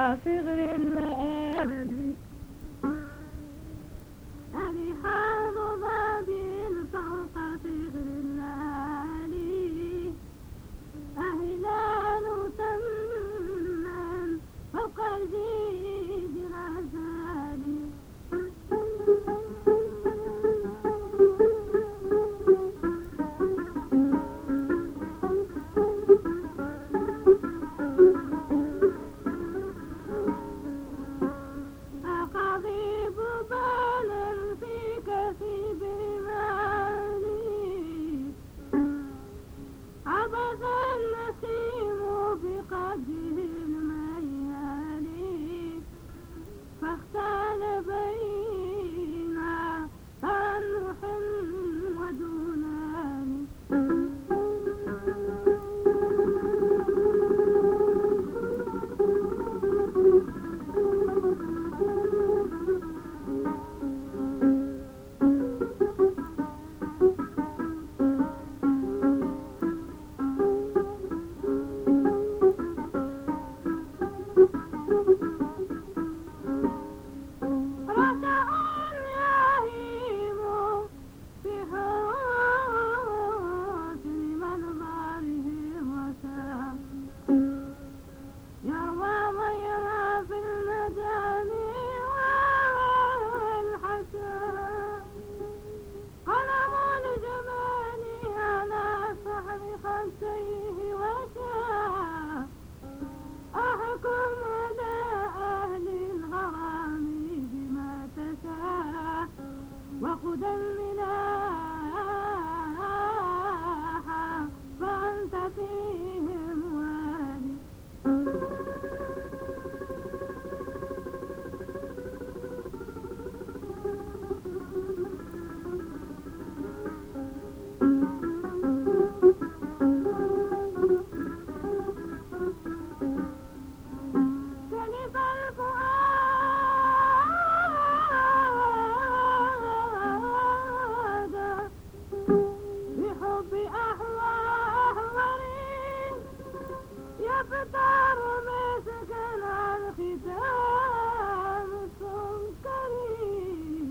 صغر الليالي أهلي حاضوا بابل فوق صغر الليالي أهلال تمن فوق الجيد الغزالي فاختال بين تنح ودونان وقد الملاح فأنت فيهم والي يفتر مسكن الختام السكري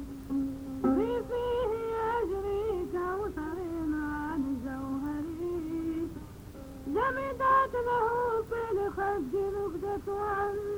فيه يجري كوثر عن جوهري جمدت له في الخد نكتة عن